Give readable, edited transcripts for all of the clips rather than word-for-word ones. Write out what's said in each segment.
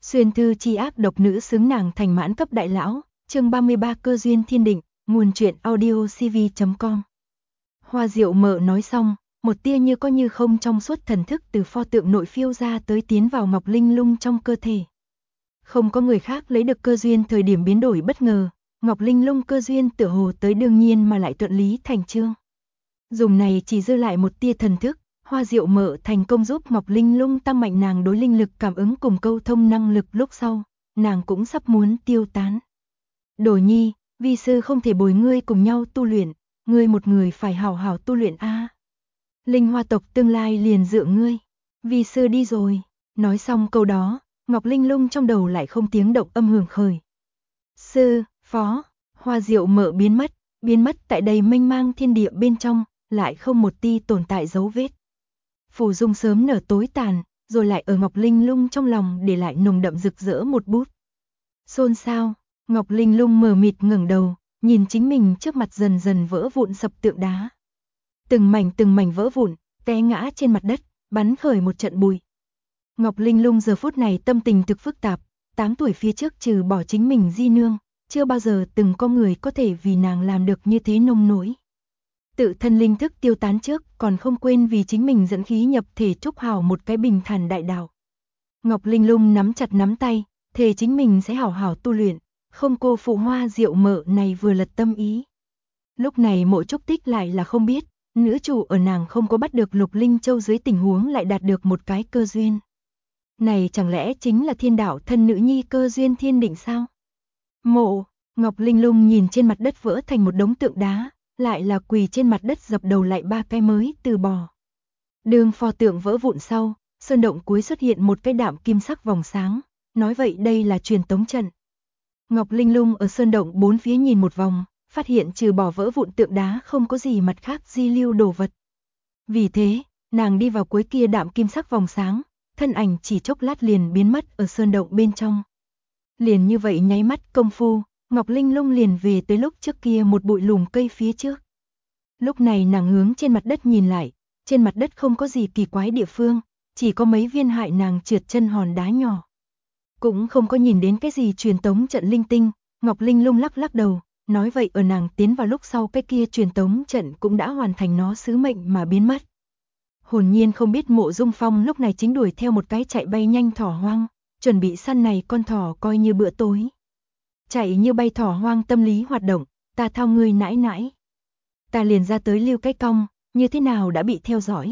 Xuyên thư chi ác độc nữ xứng nàng thành mãn cấp đại lão, chương 33 cơ duyên thiên định, nguồn truyện audio cv.com. Hoa Diệu Mợ nói xong, một tia như có như không trong suốt thần thức từ pho tượng nội phiêu ra tới tiến vào Ngọc Linh Lung trong cơ thể. Không có người khác lấy được cơ duyên thời điểm biến đổi bất ngờ, Ngọc Linh Lung cơ duyên tựa hồ tới đương nhiên mà lại thuận lý thành chương. Dùng này chỉ dư lại một tia thần thức, Hoa Diệu Mợ thành công giúp Ngọc Linh Lung tăng mạnh nàng đối linh lực cảm ứng cùng câu thông năng lực, lúc sau, nàng cũng sắp muốn tiêu tán. Đồ nhi, vi sư không thể bồi ngươi cùng nhau tu luyện, ngươi một người phải hảo hảo tu luyện a. Linh Hoa tộc tương lai liền dựa ngươi, vi sư đi rồi. Nói xong câu đó, Ngọc Linh Lung trong đầu lại không tiếng động âm hưởng khởi. Sư, phó, Hoa Diệu Mợ biến mất tại đầy mênh mang thiên địa bên trong, lại không một ti tồn tại dấu vết. Phù dung sớm nở tối tàn, rồi lại ở Ngọc Linh Lung trong lòng để lại nồng đậm rực rỡ một bút. Xôn xao, Ngọc Linh Lung mờ mịt ngẩng đầu, nhìn chính mình trước mặt dần dần vỡ vụn sập tượng đá. Từng mảnh vỡ vụn, té ngã trên mặt đất, bắn khởi một trận bụi. Ngọc Linh Lung giờ phút này tâm tình thực phức tạp, 8 tuổi phía trước trừ bỏ chính mình di nương, chưa bao giờ từng có người có thể vì nàng làm được như thế nông nỗi. Tự thân linh thức tiêu tán trước, còn không quên vì chính mình dẫn khí nhập thể trúc hào một cái bình thản đại đạo. Ngọc Linh Lung nắm chặt nắm tay, thề chính mình sẽ hảo hảo tu luyện, không cô phụ Hoa Diệu Mợ này vừa lật tâm ý. Lúc này Mộ Trúc Tích lại là không biết, nữ chủ ở nàng không có bắt được Lục Linh Châu dưới tình huống lại đạt được một cái cơ duyên. Này chẳng lẽ chính là thiên đạo thân nữ nhi cơ duyên thiên định sao? Ngọc Linh Lung nhìn trên mặt đất vỡ thành một đống tượng đá, lại là quỳ trên mặt đất dập đầu lại 3 cái mới từ bỏ. Đường pho tượng vỡ vụn sau, sơn động cuối xuất hiện một cái đạm kim sắc vòng sáng, nói vậy đây là truyền tống trận. Ngọc Linh Lung ở sơn động bốn phía nhìn một vòng, phát hiện trừ bỏ vỡ vụn tượng đá không có gì mặt khác di lưu đồ vật. Vì thế, nàng đi vào cuối kia đạm kim sắc vòng sáng, thân ảnh chỉ chốc lát liền biến mất ở sơn động bên trong. Liền như vậy nháy mắt công phu, Ngọc Linh Lung liền về tới lúc trước kia một bụi lùm cây phía trước. Lúc này nàng hướng trên mặt đất nhìn lại, trên mặt đất không có gì kỳ quái địa phương, chỉ có mấy viên hại nàng trượt chân hòn đá nhỏ. Cũng không có nhìn đến cái gì truyền tống trận linh tinh, Ngọc Linh Lung lắc đầu, nói vậy ở nàng tiến vào lúc sau cái kia truyền tống trận cũng đã hoàn thành nó sứ mệnh mà biến mất. Hồn nhiên không biết Mộ Dung Phong lúc này chính đuổi theo một cái chạy bay nhanh thỏ hoang, chuẩn bị săn này con thỏ coi như bữa tối. Chạy như bay thỏ hoang tâm lý hoạt động, ta thao ngươi nãi nãi. Ta liền ra tới lưu cái cong, như thế nào đã bị theo dõi.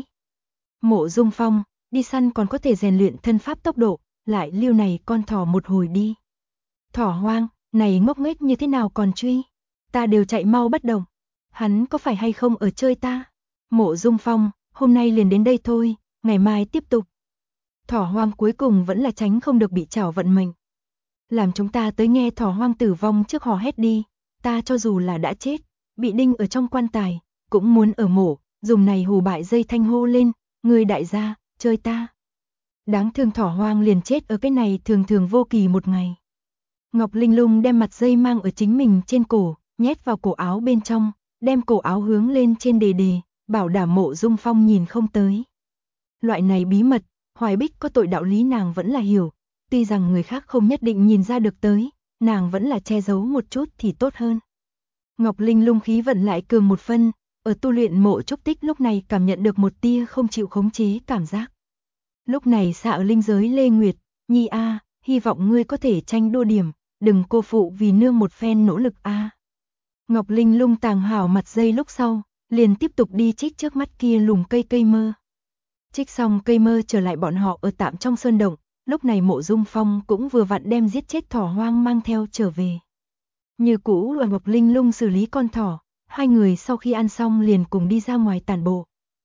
Mộ Dung Phong, đi săn còn có thể rèn luyện thân pháp tốc độ, lại lưu này con thỏ một hồi đi. Thỏ hoang, này ngốc nghếch như thế nào còn truy, ta đều chạy mau bất động. Hắn có phải hay không ở chơi ta? Mộ Dung Phong, hôm nay liền đến đây thôi, ngày mai tiếp tục. Thỏ hoang cuối cùng vẫn là tránh không được bị trảo vận mệnh. Làm chúng ta tới nghe thỏ hoang tử vong trước hò hét đi, ta cho dù là đã chết, bị đinh ở trong quan tài, cũng muốn ở mổ, dùng này hù bại dây thanh hô lên, người đại gia, chơi ta. Đáng thương thỏ hoang liền chết ở cái này thường thường vô kỳ một ngày. Ngọc Linh Lung đem mặt dây mang ở chính mình trên cổ, nhét vào cổ áo bên trong, đem cổ áo hướng lên trên đề, bảo đảm Mộ Dung Phong nhìn không tới. Loại này bí mật, Hoài Bích có tội đạo lý nàng vẫn là hiểu, tuy rằng người khác không nhất định nhìn ra được tới, nàng vẫn là che giấu một chút thì tốt hơn. Ngọc Linh Lung khí vận lại cường một phân, ở tu luyện Mộ Trúc Tích lúc này cảm nhận được một tia không chịu khống chế cảm giác. Lúc này xạ ở linh giới Lê Nguyệt, nhi a, hy vọng ngươi có thể tranh đua điểm, đừng cô phụ vì nương một phen nỗ lực a. Ngọc Linh Lung tàng hảo mặt dây lúc sau, liền tiếp tục đi trích trước mắt kia lùm cây mơ. Trích xong cây mơ trở lại bọn họ ở tạm trong sơn động, lúc này Mộ Dung Phong cũng vừa vặn đem giết chết thỏ hoang mang theo trở về. Như cũ là Ngọc Linh Lung xử lý con thỏ, hai người sau khi ăn xong liền cùng đi ra ngoài tản bộ.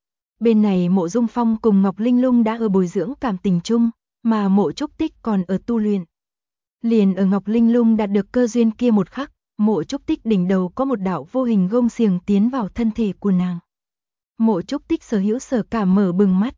Bên này Mộ Dung Phong cùng Ngọc Linh Lung đã ở bồi dưỡng cảm tình chung, mà Mộ Trúc Tích còn ở tu luyện. Liền ở Ngọc Linh Lung đạt được cơ duyên kia một khắc, Mộ Trúc Tích đỉnh đầu có một đạo vô hình gông xiềng tiến vào thân thể của nàng. Mộ Trúc Tích sở hữu sở cảm mở bừng mắt.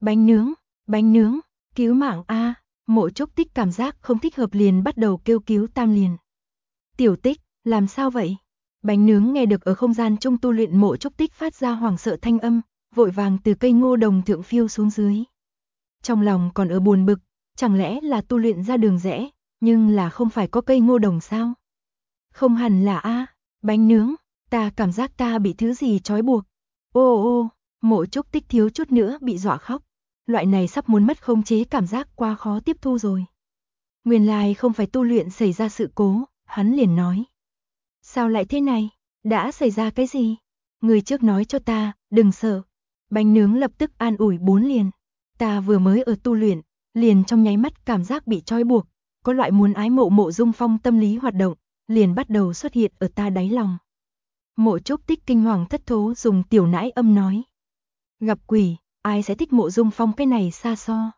Bánh nướng, cứu mạng a. Mộ Trúc Tích cảm giác không thích hợp liền bắt đầu kêu cứu tam liền. Tiểu Tích, làm sao vậy? Bánh nướng nghe được ở không gian chung tu luyện Mộ Trúc Tích phát ra hoảng sợ thanh âm, vội vàng từ cây ngô đồng thượng phiêu xuống dưới. Trong lòng còn ở buồn bực, chẳng lẽ là tu luyện ra đường rẽ, nhưng là không phải có cây ngô đồng sao? Không hẳn là a, bánh nướng, ta cảm giác ta bị thứ gì trói buộc. Ô ô, Mộ Trúc Tích thiếu chút nữa bị dọa khóc. Loại này sắp muốn mất khống chế cảm giác quá khó tiếp thu rồi. Nguyên lai không phải tu luyện xảy ra sự cố, hắn liền nói. Sao lại thế này? Đã xảy ra cái gì? Người trước nói cho ta, đừng sợ. Bánh nướng lập tức an ủi bốn liền. Ta vừa mới ở tu luyện, liền trong nháy mắt cảm giác bị trói buộc, có loại muốn ái mộ Mộ Dung Phong tâm lý hoạt động, liền bắt đầu xuất hiện ở ta đáy lòng. Mộ Trúc Tích kinh hoàng thất thố dùng tiểu nãi âm nói. Gặp quỷ, ai sẽ thích Mộ Dung Phong cái này xa so.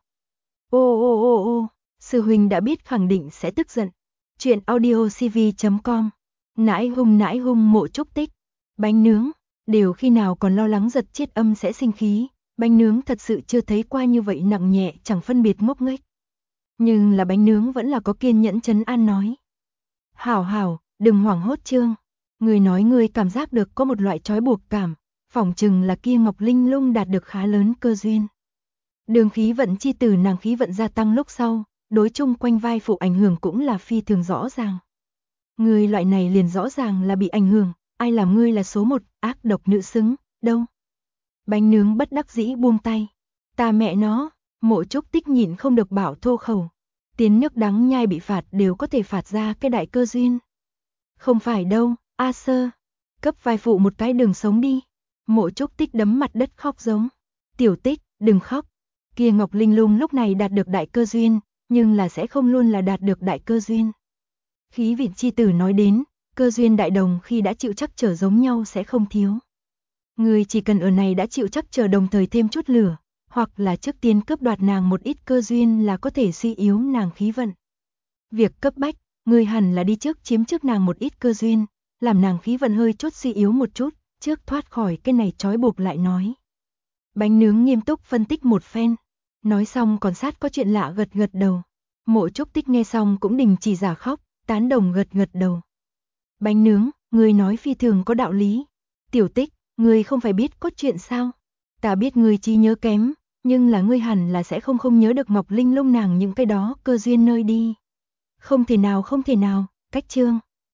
Ô, sư huynh đã biết khẳng định sẽ tức giận. Chuyện audiocv.com. Nãi hung Mộ Trúc Tích. Bánh nướng, đều khi nào còn lo lắng giật chết âm sẽ sinh khí, bánh nướng thật sự chưa thấy qua như vậy nặng nhẹ chẳng phân biệt ngốc nghếch. Nhưng là bánh nướng vẫn là có kiên nhẫn trấn an nói. Hảo, đừng hoảng hốt Trương. Người nói người cảm giác được có một loại trói buộc cảm, phỏng chừng là kia Ngọc Linh Lung đạt được khá lớn cơ duyên. Đường khí vận chi từ nàng khí vận gia tăng lúc sau, đối chung quanh vai phụ ảnh hưởng cũng là phi thường rõ ràng. Người loại này liền rõ ràng là bị ảnh hưởng, ai làm ngươi là số một ác độc nữ xứng, đâu. Bánh nướng bất đắc dĩ buông tay. Ta mẹ nó, Mộ Trúc Tích nhịn không được bảo thô khẩu. Tiến nước đắng nhai bị phạt đều có thể phạt ra cái đại cơ duyên. Không phải đâu, A Sơ. Cấp vai phụ một cái đường sống đi. Mộ Trúc Tích đấm mặt đất khóc giống. Tiểu Tích, đừng khóc. Kia Ngọc Linh Lung lúc này đạt được đại cơ duyên, nhưng là sẽ không luôn là đạt được đại cơ duyên. Khí vị chi tử nói đến, cơ duyên đại đồng khi đã chịu chắc trở giống nhau sẽ không thiếu. Người chỉ cần ở này đã chịu chắc trở đồng thời thêm chút lửa, hoặc là trước tiên cướp đoạt nàng một ít cơ duyên là có thể suy yếu nàng khí vận. Việc cấp bách, người hẳn là đi trước chiếm trước nàng một ít cơ duyên, làm nàng khí vận hơi chút suy yếu một chút, trước thoát khỏi cái này trói buộc lại nói. Bánh nướng nghiêm túc phân tích một phen, nói xong còn sát có chuyện lạ gật gật đầu. Mộ Trúc Tích nghe xong cũng đình chỉ giả khóc, tán đồng gật gật đầu. Bánh nướng, người nói phi thường có đạo lý. Tiểu Tích, người không phải biết cốt truyện sao? Ta biết người trí nhớ kém, nhưng là ngươi hẳn là sẽ không nhớ được Ngọc Linh Lung nàng những cái đó cơ duyên nơi đi. Không thể nào, cách Trương.